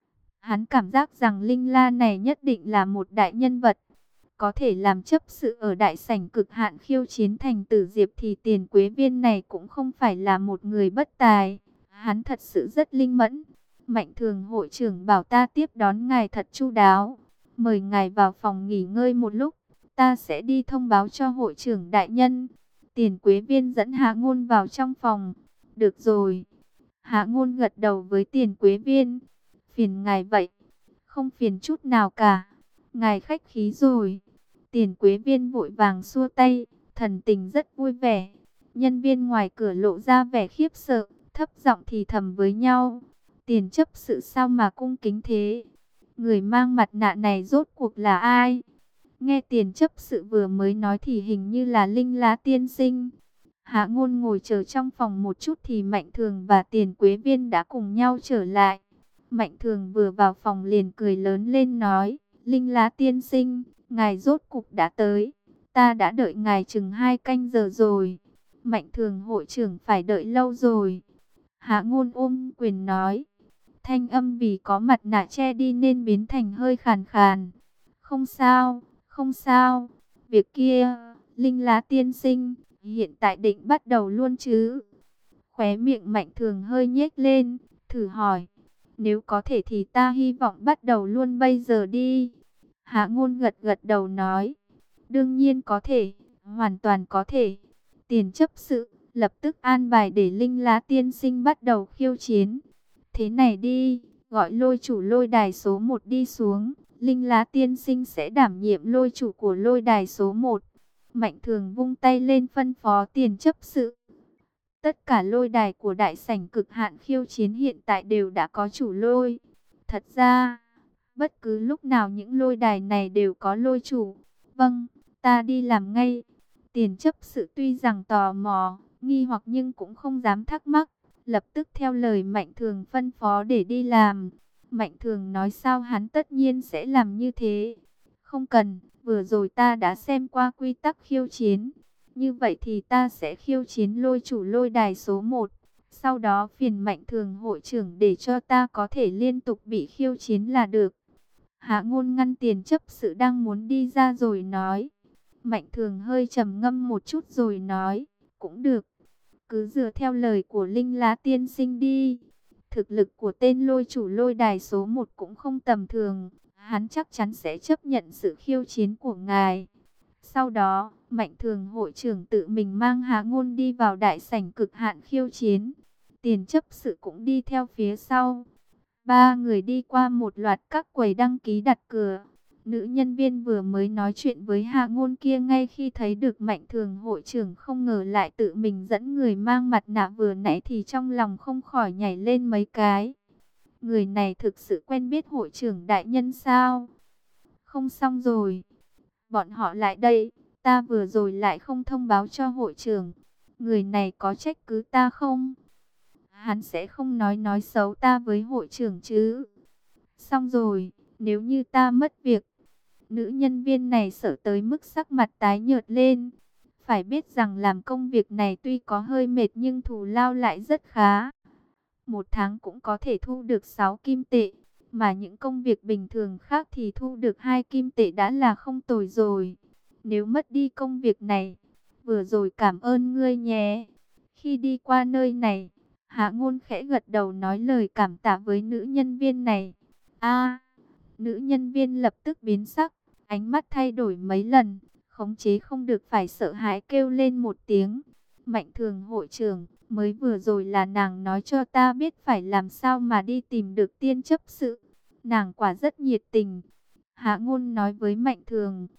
Hắn cảm giác rằng Linh La này nhất định là một đại nhân vật. Có thể làm chấp sự ở đại sảnh cực hạn khiêu chiến thành Tử Diệp thì Tiền Quế Viên này cũng không phải là một người bất tài. Hắn thật sự rất linh mẫn. Mạnh Thường hội trưởng bảo ta tiếp đón ngài thật chu đáo. Mời ngài vào phòng nghỉ ngơi một lúc. Ta sẽ đi thông báo cho hội trưởng đại nhân. Tiền Quế Viên dẫn Hạ Ngôn vào trong phòng. Được rồi. Hạ Ngôn gật đầu với Tiền Quế Viên. Phiền ngài vậy. Không phiền chút nào cả. Ngài khách khí rồi. Tiền Quế Viên vội vàng xua tay. Thần tình rất vui vẻ. Nhân viên ngoài cửa lộ ra vẻ khiếp sợ. Thấp giọng thì thầm với nhau. Tiền chấp sự sao mà cung kính thế? Người mang mặt nạ này rốt cuộc là ai? Nghe tiền chấp sự vừa mới nói thì hình như là Linh Lá tiên sinh. Hạ Ngôn ngồi chờ trong phòng một chút thì Mạnh Thường và Tiền Quế Viên đã cùng nhau trở lại. Mạnh Thường vừa vào phòng liền cười lớn lên nói, Linh Lá tiên sinh, ngài rốt cục đã tới. Ta đã đợi ngài chừng 2 canh giờ rồi. Mạnh Thường hội trưởng phải đợi lâu rồi. Hạ Ngôn ôm quyền nói, Thanh âm vì có mặt nạ che đi nên biến thành hơi khàn khàn. Không sao, không sao. Việc kia, Linh Lá tiên sinh, hiện tại định bắt đầu luôn chứ? Khóe miệng Mạnh Thường hơi nhếch lên, thử hỏi. Nếu có thể thì ta hy vọng bắt đầu luôn bây giờ đi. Hạ Ngôn gật gật đầu nói. Đương nhiên có thể, hoàn toàn có thể. Tiền chấp sự lập tức an bài để Linh Lá tiên sinh bắt đầu khiêu chiến. Thế này đi, gọi lôi chủ lôi đài số 1 đi xuống. Linh Lá tiên sinh sẽ đảm nhiệm lôi chủ của lôi đài số 1. Mạnh Thường vung tay lên phân phó Tiền chấp sự. Tất cả lôi đài của đại sảnh cực hạn khiêu chiến hiện tại đều đã có chủ lôi. Thật ra, bất cứ lúc nào những lôi đài này đều có lôi chủ. Vâng, ta đi làm ngay. Tiền chấp sự tuy rằng tò mò, nghi hoặc nhưng cũng không dám thắc mắc. Lập tức theo lời Mạnh Thường phân phó để đi làm. Mạnh Thường nói sao hắn tất nhiên sẽ làm như thế. Không cần, vừa rồi ta đã xem qua quy tắc khiêu chiến. Như vậy thì ta sẽ khiêu chiến lôi chủ lôi đài số 1. Sau đó phiền Mạnh Thường hội trưởng để cho ta có thể liên tục bị khiêu chiến là được. Hạ Ngôn ngăn Tiền chấp sự đang muốn đi ra rồi nói. Mạnh Thường hơi trầm ngâm một chút rồi nói. Cũng được. Cứ dựa theo lời của Linh Lá tiên sinh đi. Thực lực của tên lôi chủ lôi đài số 1 cũng không tầm thường. Hắn chắc chắn sẽ chấp nhận sự khiêu chiến của ngài. Sau đó, Mạnh Thường hội trưởng tự mình mang Hạ Ngôn đi vào đại sảnh cực hạn khiêu chiến. Tiền chấp sự cũng đi theo phía sau. Ba người đi qua một loạt các quầy đăng ký đặt cược. Nữ nhân viên vừa mới nói chuyện với Hạ Ngôn kia ngay khi thấy được Mạnh Thường hội trưởng không ngờ lại tự mình dẫn người mang mặt nạ vừa nãy thì trong lòng không khỏi nhảy lên mấy cái. Người này thực sự quen biết hội trưởng đại nhân sao? Không xong rồi. Bọn họ lại đây, ta vừa rồi lại không thông báo cho hội trưởng. Người này có trách cứ ta không? Hắn sẽ không nói xấu ta với hội trưởng chứ? Xong rồi, nếu như ta mất việc. Nữ nhân viên này sợ tới mức sắc mặt tái nhợt lên. Phải biết rằng làm công việc này tuy có hơi mệt nhưng thù lao lại rất khá. Một tháng cũng có thể thu được 6 kim tệ. Mà những công việc bình thường khác thì thu được 2 kim tệ đã là không tồi rồi. Nếu mất đi công việc này, vừa rồi cảm ơn ngươi nhé. Khi đi qua nơi này, Hạ Ngôn khẽ gật đầu nói lời cảm tạ với nữ nhân viên này. Nữ nhân viên lập tức biến sắc, ánh mắt thay đổi mấy lần, khống chế không được phải sợ hãi kêu lên một tiếng. Mạnh Thường hội trưởng, mới vừa rồi là nàng nói cho ta biết phải làm sao mà đi tìm được Tiên chấp sự. Nàng quả rất nhiệt tình. Hạ Ngôn nói với Mạnh Thường.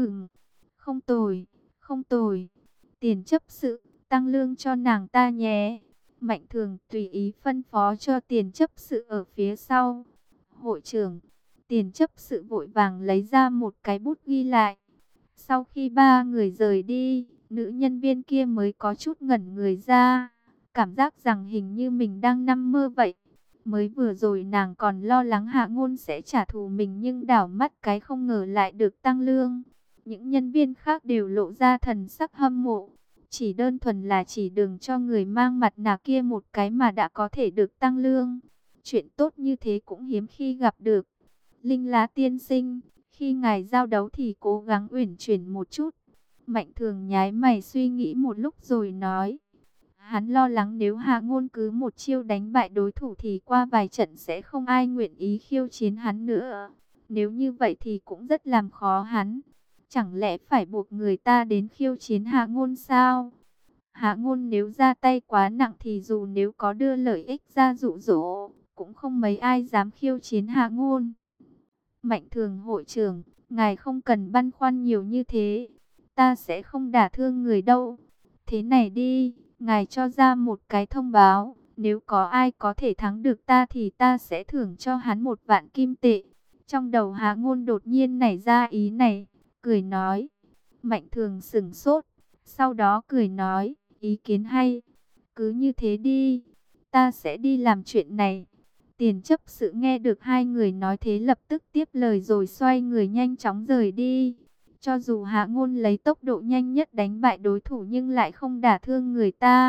Không tồi, không tồi. Tiền chấp sự, tăng lương cho nàng ta nhé. Mạnh Thường tùy ý phân phó cho Tiền chấp sự ở phía sau. Hội trưởng, Tiền chấp sự vội vàng lấy ra một cái bút ghi lại. Sau khi ba người rời đi, nữ nhân viên kia mới có chút ngẩn người ra. Cảm giác rằng hình như mình đang nằm mơ vậy. Mới vừa rồi nàng còn lo lắng Hạ Ngôn sẽ trả thù mình nhưng đảo mắt cái không ngờ lại được tăng lương. Những nhân viên khác đều lộ ra thần sắc hâm mộ. Chỉ đơn thuần là chỉ đường cho người mang mặt nạ kia một cái mà đã có thể được tăng lương. Chuyện tốt như thế cũng hiếm khi gặp được. Linh Lá tiên sinh, khi ngài giao đấu thì cố gắng uyển chuyển một chút. Mạnh Thường nháy mày suy nghĩ một lúc rồi nói. Hắn lo lắng nếu Hạ Ngôn cứ một chiêu đánh bại đối thủ thì qua vài trận sẽ không ai nguyện ý khiêu chiến hắn nữa. Nếu như vậy thì cũng rất làm khó hắn. Chẳng lẽ phải buộc người ta đến khiêu chiến Hạ Ngôn sao? Hạ Ngôn nếu ra tay quá nặng thì dù nếu có đưa lợi ích ra dụ dỗ, cũng không mấy ai dám khiêu chiến Hạ Ngôn. Mạnh Thường hội trưởng, ngài không cần băn khoăn nhiều như thế. Ta sẽ không đả thương người đâu. Thế này đi, ngài cho ra một cái thông báo. Nếu có ai có thể thắng được ta thì ta sẽ thưởng cho hắn 1.000 kim tệ. Trong đầu Hạ Ngôn đột nhiên nảy ra ý này, cười nói. Mạnh Thường sửng sốt, sau đó cười nói, ý kiến hay. Cứ như thế đi, ta sẽ đi làm chuyện này. Tiền chấp sự nghe được hai người nói thế lập tức tiếp lời rồi xoay người nhanh chóng rời đi. Cho dù Hạ Ngôn lấy tốc độ nhanh nhất đánh bại đối thủ nhưng lại không đả thương người ta.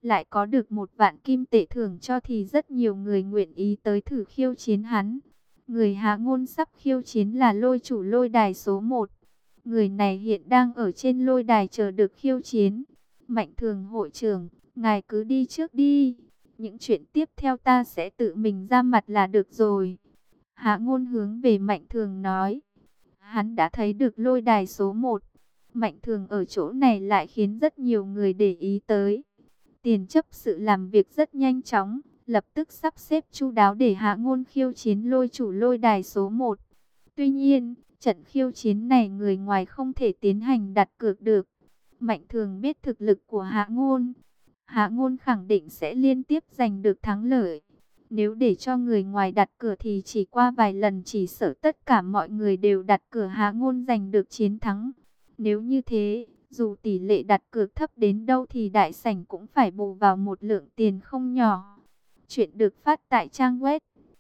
lại có được 1.000.000 kim tệ thưởng cho thì rất nhiều người nguyện ý tới thử khiêu chiến hắn. Người Hạ Ngôn sắp khiêu chiến là lôi chủ lôi đài số 1. Người này hiện đang ở trên lôi đài chờ được khiêu chiến. Mạnh Thường hội trưởng, ngài cứ đi trước đi. Những chuyện tiếp theo ta sẽ tự mình ra mặt là được rồi. Hạ Ngôn hướng về Mạnh Thường nói. Hắn đã thấy được lôi đài số 1. Mạnh Thường ở chỗ này lại khiến rất nhiều người để ý tới. Tiền chấp sự làm việc rất nhanh chóng, lập tức sắp xếp chu đáo để Hạ Ngôn khiêu chiến lôi chủ lôi đài số 1. Tuy nhiên, trận khiêu chiến này người ngoài không thể tiến hành đặt cược được. Mạnh Thường biết thực lực của Hạ Ngôn. Hạ Ngôn khẳng định sẽ liên tiếp giành được thắng lợi. Nếu để cho người ngoài đặt cược thì chỉ qua vài lần chỉ sợ tất cả mọi người đều đặt cược Hạ Ngôn giành được chiến thắng. Nếu như thế, dù tỷ lệ đặt cược thấp đến đâu thì đại sảnh cũng phải bù vào một lượng tiền không nhỏ. Chuyện được phát tại trang web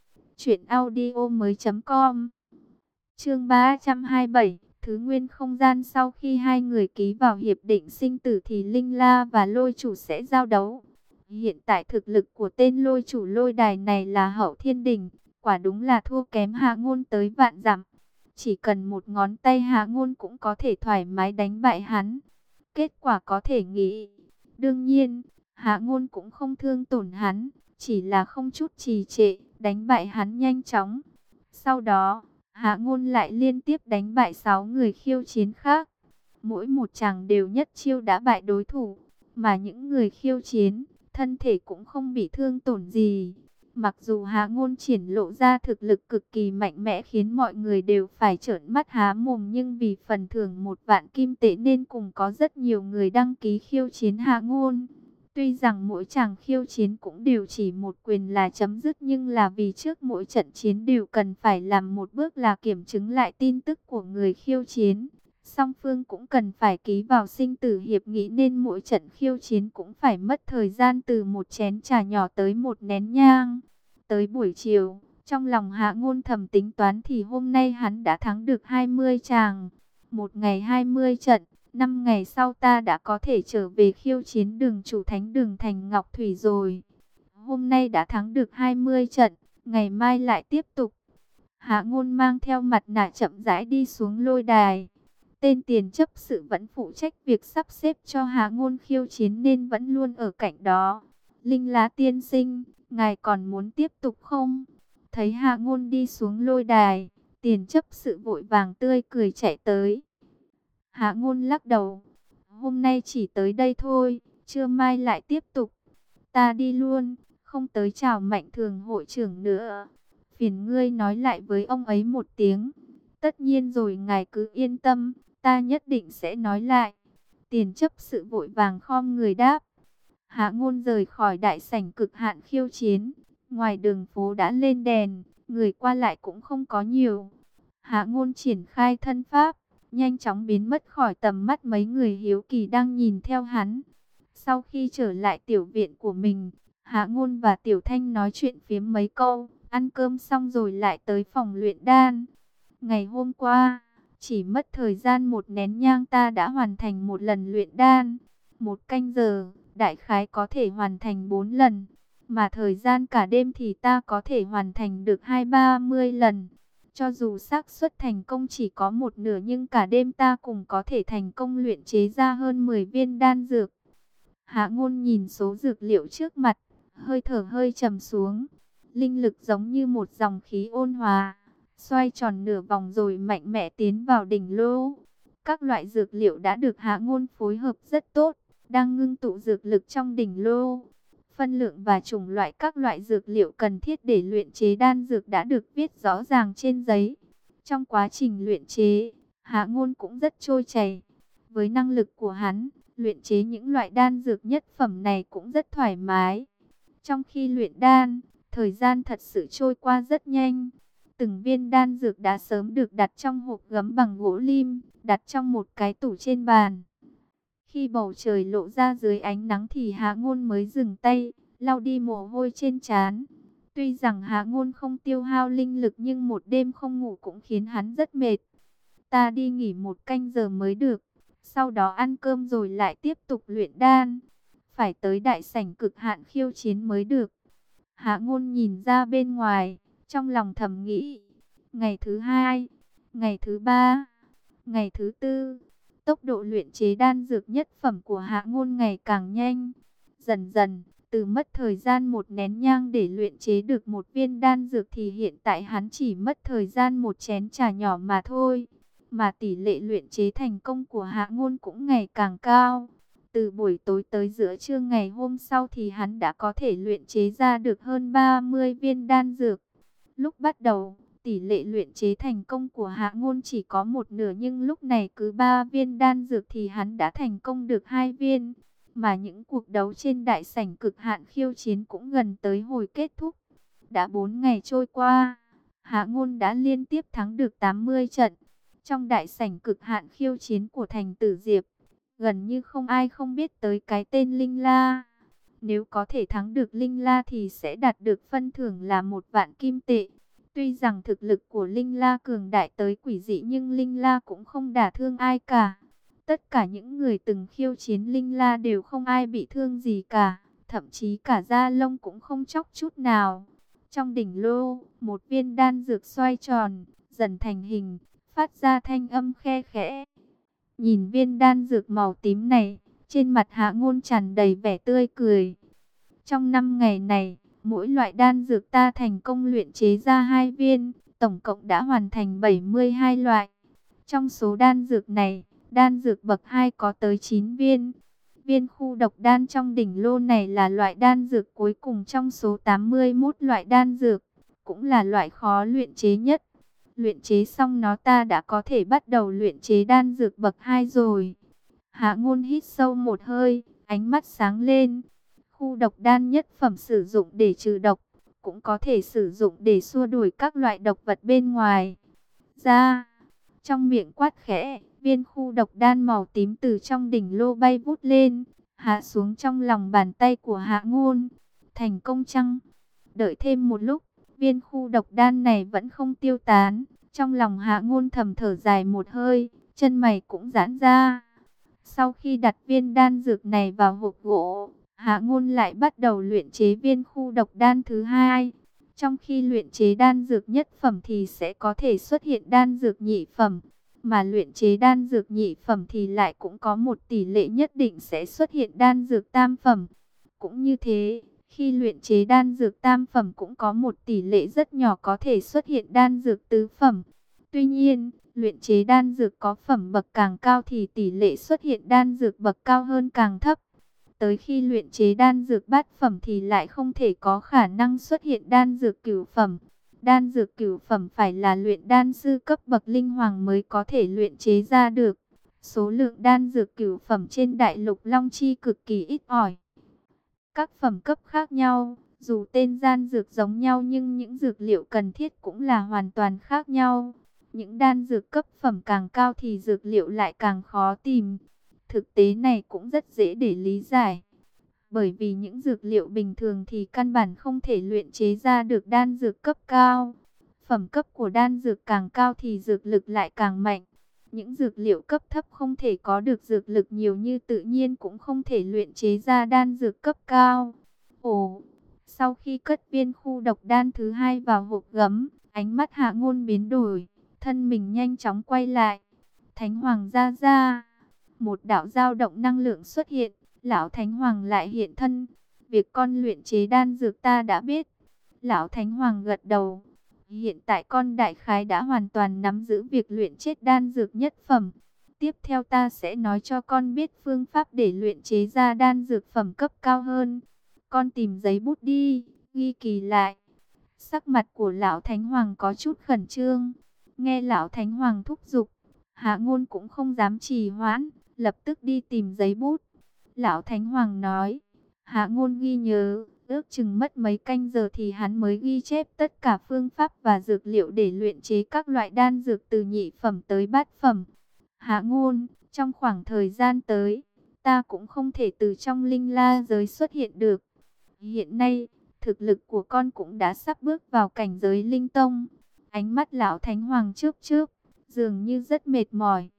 truyệnaudiomoi.com. Chương 327, Thứ Nguyên Không Gian. Sau khi hai người ký vào hiệp định sinh tử thì Linh La và lôi chủ sẽ giao đấu. Hiện tại thực lực của tên lôi chủ lôi đài này là hậu thiên đỉnh, quả đúng là thua kém Hạ Ngôn tới vạn dặm. Chỉ cần một ngón tay Hạ Ngôn cũng có thể thoải mái đánh bại hắn. Kết quả có thể nghĩ. Đương nhiên, Hạ Ngôn cũng không thương tổn hắn, chỉ là không chút trì trệ, đánh bại hắn nhanh chóng. Sau đó, Hạ Ngôn lại liên tiếp đánh bại 6 người khiêu chiến khác. Mỗi một chàng đều nhất chiêu đã bại đối thủ, mà những người khiêu chiến, thân thể cũng không bị thương tổn gì. Mặc dù Hạ Ngôn triển lộ ra thực lực cực kỳ mạnh mẽ khiến mọi người đều phải trợn mắt há mồm, nhưng vì phần thưởng 1.000.000 kim tệ nên cùng có rất nhiều người đăng ký khiêu chiến Hạ Ngôn. Tuy rằng mỗi chàng khiêu chiến cũng đều chỉ một quyền là chấm dứt, nhưng là vì trước mỗi trận chiến đều cần phải làm một bước là kiểm chứng lại tin tức của người khiêu chiến. Song phương cũng cần phải ký vào sinh tử hiệp nghị nên mỗi trận khiêu chiến cũng phải mất thời gian từ một chén trà nhỏ tới một nén nhang. Tới buổi chiều, trong lòng Hạ Ngôn thầm tính toán thì hôm nay hắn đã thắng được 20 chàng. Một ngày 20 trận, 5 ngày sau ta đã có thể trở về khiêu chiến đường chủ thánh đường thành Ngọc Thủy rồi. Hôm nay đã thắng được 20 trận, ngày mai lại tiếp tục. Hạ Ngôn mang theo mặt nạ chậm rãi đi xuống lôi đài. Tên tiền chấp sự vẫn phụ trách việc sắp xếp cho Hạ Ngôn khiêu chiến nên vẫn luôn ở cạnh đó. Linh Lá tiên sinh, ngài còn muốn tiếp tục không? Thấy Hạ Ngôn đi xuống lôi đài, tiền chấp sự vội vàng tươi cười chạy tới. Hạ Ngôn lắc đầu. Hôm nay chỉ tới đây thôi, trưa mai lại tiếp tục. Ta đi luôn, không tới chào Mạnh Thường hội trưởng nữa. Phiền ngươi nói lại với ông ấy một tiếng. Tất nhiên rồi, ngài cứ yên tâm, ta nhất định sẽ nói lại. Tiền chấp sự vội vàng khom người đáp. Hạ Ngôn rời khỏi đại sảnh cực hạn khiêu chiến. Ngoài đường phố đã lên đèn, người qua lại cũng không có nhiều. Hạ Ngôn triển khai thân pháp, nhanh chóng biến mất khỏi tầm mắt mấy người hiếu kỳ đang nhìn theo hắn. Sau khi trở lại tiểu viện của mình, Hạ Ngôn và Tiểu Thanh nói chuyện phiếm mấy câu, ăn cơm xong rồi lại tới phòng luyện đan. Ngày hôm qua, chỉ mất thời gian một nén nhang ta đã hoàn thành một lần luyện đan. 1 canh giờ, đại khái có thể hoàn thành 4 lần. Mà thời gian cả đêm thì ta có thể hoàn thành được 20-30 lần. Cho dù xác suất thành công chỉ có một nửa nhưng cả đêm ta cũng có thể thành công luyện chế ra hơn 10 viên đan dược. Hạ Ngôn nhìn số dược liệu trước mặt, hơi thở hơi trầm xuống. Linh lực giống như một dòng khí ôn hòa, xoay tròn nửa vòng rồi mạnh mẽ tiến vào đỉnh lô. Các loại dược liệu đã được Hạ Ngôn phối hợp rất tốt, đang ngưng tụ dược lực trong đỉnh lô. Phân lượng và chủng loại các loại dược liệu cần thiết để luyện chế đan dược đã được viết rõ ràng trên giấy. Trong quá trình luyện chế, Hạ Ngôn cũng rất trôi chảy. Với năng lực của hắn, luyện chế những loại đan dược nhất phẩm này cũng rất thoải mái. Trong khi luyện đan, thời gian thật sự trôi qua rất nhanh. Từng viên đan dược đã sớm được đặt trong hộp gấm bằng gỗ lim, đặt trong một cái tủ trên bàn. Khi bầu trời lộ ra dưới ánh nắng thì Hạ Ngôn mới dừng tay, lau đi mồ hôi trên trán. Tuy rằng Hạ Ngôn không tiêu hao linh lực nhưng một đêm không ngủ cũng khiến hắn rất mệt. Ta đi nghỉ 1 canh giờ mới được, sau đó ăn cơm rồi lại tiếp tục luyện đan. phải tới đại sảnh cực hạn khiêu chiến mới được. Hạ Ngôn nhìn ra bên ngoài, trong lòng thầm nghĩ, ngày thứ hai, ngày thứ ba, ngày thứ tư, tốc độ luyện chế đan dược nhất phẩm của Hạ Ngôn ngày càng nhanh. Dần dần, từ mất thời gian một nén nhang để luyện chế được một viên đan dược thì hiện tại hắn chỉ mất thời gian một chén trà nhỏ mà thôi. Mà tỷ lệ luyện chế thành công của Hạ Ngôn cũng ngày càng cao. Từ buổi tối tới giữa trưa ngày hôm sau thì hắn đã có thể luyện chế ra được hơn 30 viên đan dược. Lúc bắt đầu, tỷ lệ luyện chế thành công của Hạ Ngôn chỉ có một nửa, nhưng lúc này cứ 3 viên đan dược thì hắn đã thành công được 2 viên. Mà những cuộc đấu trên đại sảnh cực hạn khiêu chiến cũng gần tới hồi kết thúc. Đã 4 ngày trôi qua, Hạ Ngôn đã liên tiếp thắng được 80 trận. Trong đại sảnh cực hạn khiêu chiến của thành Tử Diệp, gần như không ai không biết tới cái tên Linh La. Nếu có thể thắng được Linh La thì sẽ đạt được phân thưởng là 1.000 kim tệ. Tuy rằng thực lực của Linh La cường đại tới quỷ dị nhưng Linh La cũng không đả thương ai cả. Tất cả những người từng khiêu chiến Linh La đều không ai bị thương gì cả. Thậm chí cả da lông cũng không chóc chút nào. Trong đỉnh lô, một viên đan dược xoay tròn, dần thành hình, phát ra thanh âm khe khẽ. Nhìn viên đan dược màu tím này, trên mặt Hạ Ngôn tràn đầy vẻ tươi cười. Trong 5 ngày này, mỗi loại đan dược ta thành công luyện chế ra 2 viên, tổng cộng đã hoàn thành 72 loại. Trong số đan dược này, đan dược bậc 2 có tới 9 viên. Viên khu độc đan trong đỉnh lô này là loại đan dược cuối cùng trong số 81 loại đan dược, cũng là loại khó luyện chế nhất. Luyện chế xong nó ta đã có thể bắt đầu luyện chế đan dược bậc 2 rồi. Hạ Ngôn hít sâu một hơi, ánh mắt sáng lên. Khu độc đan nhất phẩm sử dụng để trừ độc, cũng có thể sử dụng để xua đuổi các loại độc vật bên ngoài. Ra, trong miệng quát khẽ, viên khu độc đan màu tím từ trong đỉnh lô bay vút lên, hạ xuống trong lòng bàn tay của Hạ Ngôn. Thành công chăng? Đợi thêm một lúc, viên khu độc đan này vẫn không tiêu tán. Trong lòng Hạ Ngôn thầm thở dài một hơi, chân mày cũng giãn ra. Sau khi đặt viên đan dược này vào hộp gỗ, Hạ Ngôn lại bắt đầu luyện chế viên khu độc đan thứ hai. Trong khi luyện chế đan dược nhất phẩm thì sẽ có thể xuất hiện đan dược nhị phẩm. Mà luyện chế đan dược nhị phẩm thì lại cũng có một tỷ lệ nhất định sẽ xuất hiện đan dược tam phẩm. Cũng như thế, khi luyện chế đan dược tam phẩm cũng có một tỷ lệ rất nhỏ có thể xuất hiện đan dược tứ phẩm. Tuy nhiên, luyện chế đan dược có phẩm bậc càng cao thì tỷ lệ xuất hiện đan dược bậc cao hơn càng thấp. Tới khi luyện chế đan dược bát phẩm thì lại không thể có khả năng xuất hiện đan dược cửu phẩm. Đan dược cửu phẩm phải là luyện đan sư cấp bậc linh hoàng mới có thể luyện chế ra được. Số lượng đan dược cửu phẩm trên đại lục Long Chi cực kỳ ít ỏi. Các phẩm cấp khác nhau, dù tên đan dược giống nhau nhưng những dược liệu cần thiết cũng là hoàn toàn khác nhau. Những đan dược cấp phẩm càng cao thì dược liệu lại càng khó tìm. Thực tế này cũng rất dễ để lý giải. Bởi vì những dược liệu bình thường thì căn bản không thể luyện chế ra được đan dược cấp cao. Phẩm cấp của đan dược càng cao thì dược lực lại càng mạnh. Những dược liệu cấp thấp không thể có được dược lực nhiều như tự nhiên cũng không thể luyện chế ra đan dược cấp cao. Ồ, sau khi cất viên khu độc đan thứ hai vào hộp gấm, ánh mắt Hạ Ngôn biến đổi, thân mình nhanh chóng quay lại. Thánh Hoàng ra ra, một đạo dao động năng lượng xuất hiện, lão Thánh Hoàng lại hiện thân. Việc con luyện chế đan dược ta đã biết. Lão Thánh Hoàng gật đầu. Hiện tại con đại khái đã hoàn toàn nắm giữ việc luyện chế đan dược nhất phẩm. Tiếp theo ta sẽ nói cho con biết phương pháp để luyện chế ra đan dược phẩm cấp cao hơn. Con tìm giấy bút đi, ghi kỳ lại. Sắc mặt của lão Thánh Hoàng có chút khẩn trương. Nghe lão Thánh Hoàng thúc giục, Hạ Ngôn cũng không dám trì hoãn, lập tức đi tìm giấy bút. Lão Thánh Hoàng nói, Hạ Ngôn ghi nhớ, ước chừng mất mấy canh giờ thì hắn mới ghi chép tất cả phương pháp và dược liệu để luyện chế các loại đan dược từ nhị phẩm tới bát phẩm. Hạ Ngôn, trong khoảng thời gian tới, ta cũng không thể từ trong linh la giới xuất hiện được. Hiện nay, thực lực của con cũng đã sắp bước vào cảnh giới linh tông. Ánh mắt lão Thánh Hoàng chớp chớp, dường như rất mệt mỏi.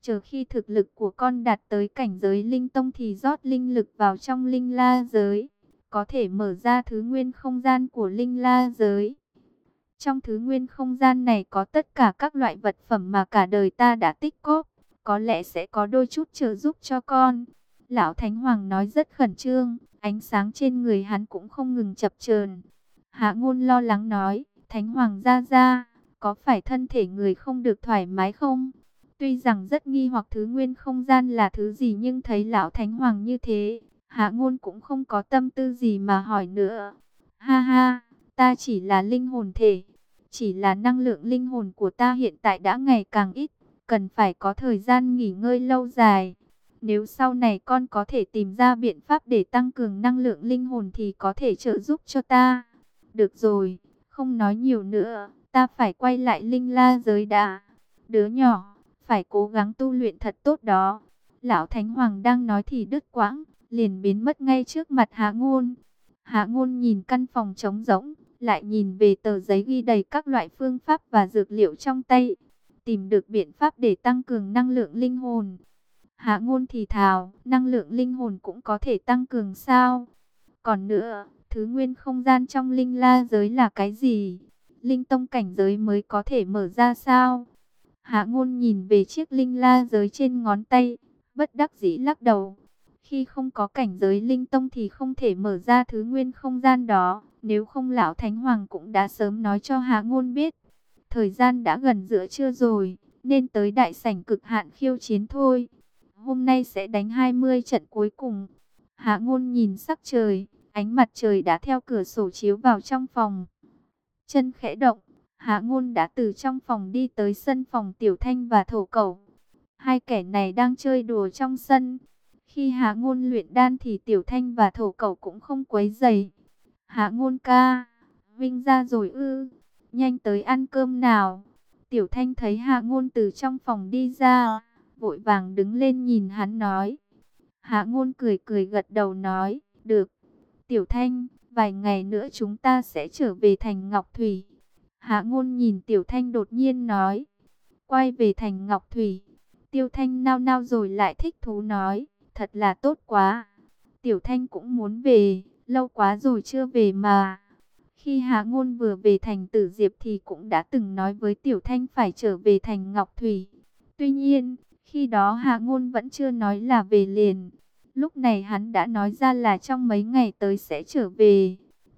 Chờ khi thực lực của con đạt tới cảnh giới linh tông thì rót linh lực vào trong linh la giới, có thể mở ra thứ nguyên không gian của linh la giới. Trong thứ nguyên không gian này có tất cả các loại vật phẩm mà cả đời ta đã tích góp, có lẽ sẽ có đôi chút trợ giúp cho con. Lão Thánh Hoàng nói rất khẩn trương, ánh sáng trên người hắn cũng không ngừng chập chờn. Hạ Ngôn lo lắng nói, Thánh Hoàng gia gia, có phải thân thể người không được thoải mái không? Tuy rằng rất nghi hoặc thứ nguyên không gian là thứ gì, nhưng thấy Lão Thánh Hoàng như thế, Hạ Ngôn cũng không có tâm tư gì mà hỏi nữa. Ha ha, ta chỉ là linh hồn thể. Chỉ là năng lượng linh hồn của ta hiện tại đã ngày càng ít, cần phải có thời gian nghỉ ngơi lâu dài. Nếu sau này con có thể tìm ra biện pháp để tăng cường năng lượng linh hồn thì có thể trợ giúp cho ta. Được rồi, không nói nhiều nữa, ta phải quay lại linh la giới đã. Đứa nhỏ, phải cố gắng tu luyện thật tốt đó. Lão Thánh Hoàng đang nói thì đứt quãng, liền biến mất ngay trước mặt Hạ Ngôn. Hạ Ngôn nhìn căn phòng trống rỗng, lại nhìn về tờ giấy ghi đầy các loại phương pháp và dược liệu trong tay, tìm được biện pháp để tăng cường năng lượng linh hồn. Hạ Ngôn thì thào, năng lượng linh hồn cũng có thể tăng cường sao? Còn nữa, thứ nguyên không gian trong linh la giới là cái gì? Linh tông cảnh giới mới có thể mở ra sao? Hạ Ngôn nhìn về chiếc linh la giới trên ngón tay, bất đắc dĩ lắc đầu. Khi không có cảnh giới linh tông thì không thể mở ra thứ nguyên không gian đó. Nếu không Lão Thánh Hoàng cũng đã sớm nói cho Hạ Ngôn biết. Thời gian đã gần giữa trưa rồi, nên tới đại sảnh cực hạn khiêu chiến thôi. Hôm nay sẽ đánh 20 trận cuối cùng. Hạ Ngôn nhìn sắc trời, ánh mặt trời đã theo cửa sổ chiếu vào trong phòng. Chân khẽ động, Hạ Ngôn đã từ trong phòng đi tới sân phòng Tiểu Thanh và Thổ Cẩu. Hai kẻ này đang chơi đùa trong sân. Khi Hạ Ngôn luyện đan thì Tiểu Thanh và Thổ Cẩu cũng không quấy rầy. Hạ Ngôn ca, Vinh ra rồi ư? Nhanh tới ăn cơm nào. Tiểu Thanh thấy Hạ Ngôn từ trong phòng đi ra, vội vàng đứng lên nhìn hắn nói. Hạ Ngôn cười cười gật đầu nói, được. Tiểu Thanh, vài ngày nữa chúng ta sẽ trở về thành Ngọc Thủy. Hạ Ngôn nhìn Tiểu Thanh đột nhiên nói, quay về thành Ngọc Thủy. Tiểu Thanh nao nao rồi lại thích thú nói, thật là tốt quá. Tiểu Thanh cũng muốn về, lâu quá rồi chưa về mà. Khi Hạ Ngôn vừa về thành Tử Diệp thì cũng đã từng nói với Tiểu Thanh phải trở về thành Ngọc Thủy. Tuy nhiên, khi đó Hạ Ngôn vẫn chưa nói là về liền. Lúc này hắn đã nói ra là trong mấy ngày tới sẽ trở về.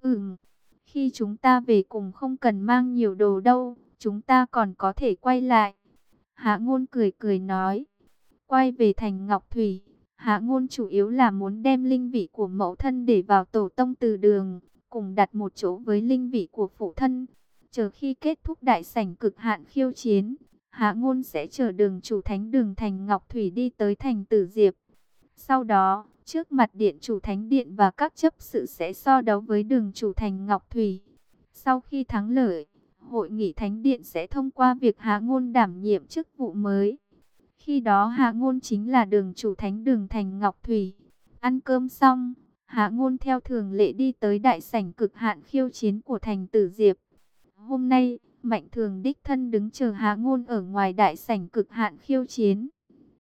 Khi chúng ta về cùng không cần mang nhiều đồ đâu, chúng ta còn có thể quay lại. Hạ Ngôn cười cười nói, quay về thành Ngọc Thủy. Hạ Ngôn chủ yếu là muốn đem linh vị của mẫu thân để vào tổ tông Từ Đường, cùng đặt một chỗ với linh vị của phụ thân. Chờ khi kết thúc đại sảnh cực hạn khiêu chiến, Hạ Ngôn sẽ chở Đường chủ thánh đường thành Ngọc Thủy đi tới thành Tử Diệp. Sau đó, trước mặt điện chủ thánh điện và các chấp sự sẽ so đấu với Đường chủ thành Ngọc Thủy. Sau khi thắng lợi, hội nghị thánh điện sẽ thông qua việc Hạ Ngôn đảm nhiệm chức vụ mới. Khi đó Hạ Ngôn chính là đường chủ thánh đường thành Ngọc Thủy. Ăn cơm xong, Hạ Ngôn theo thường lệ đi tới đại sảnh cực hạn khiêu chiến của thành Tử Diệp. Hôm nay, Mạnh Thường đích thân đứng chờ Hạ Ngôn ở ngoài đại sảnh cực hạn khiêu chiến.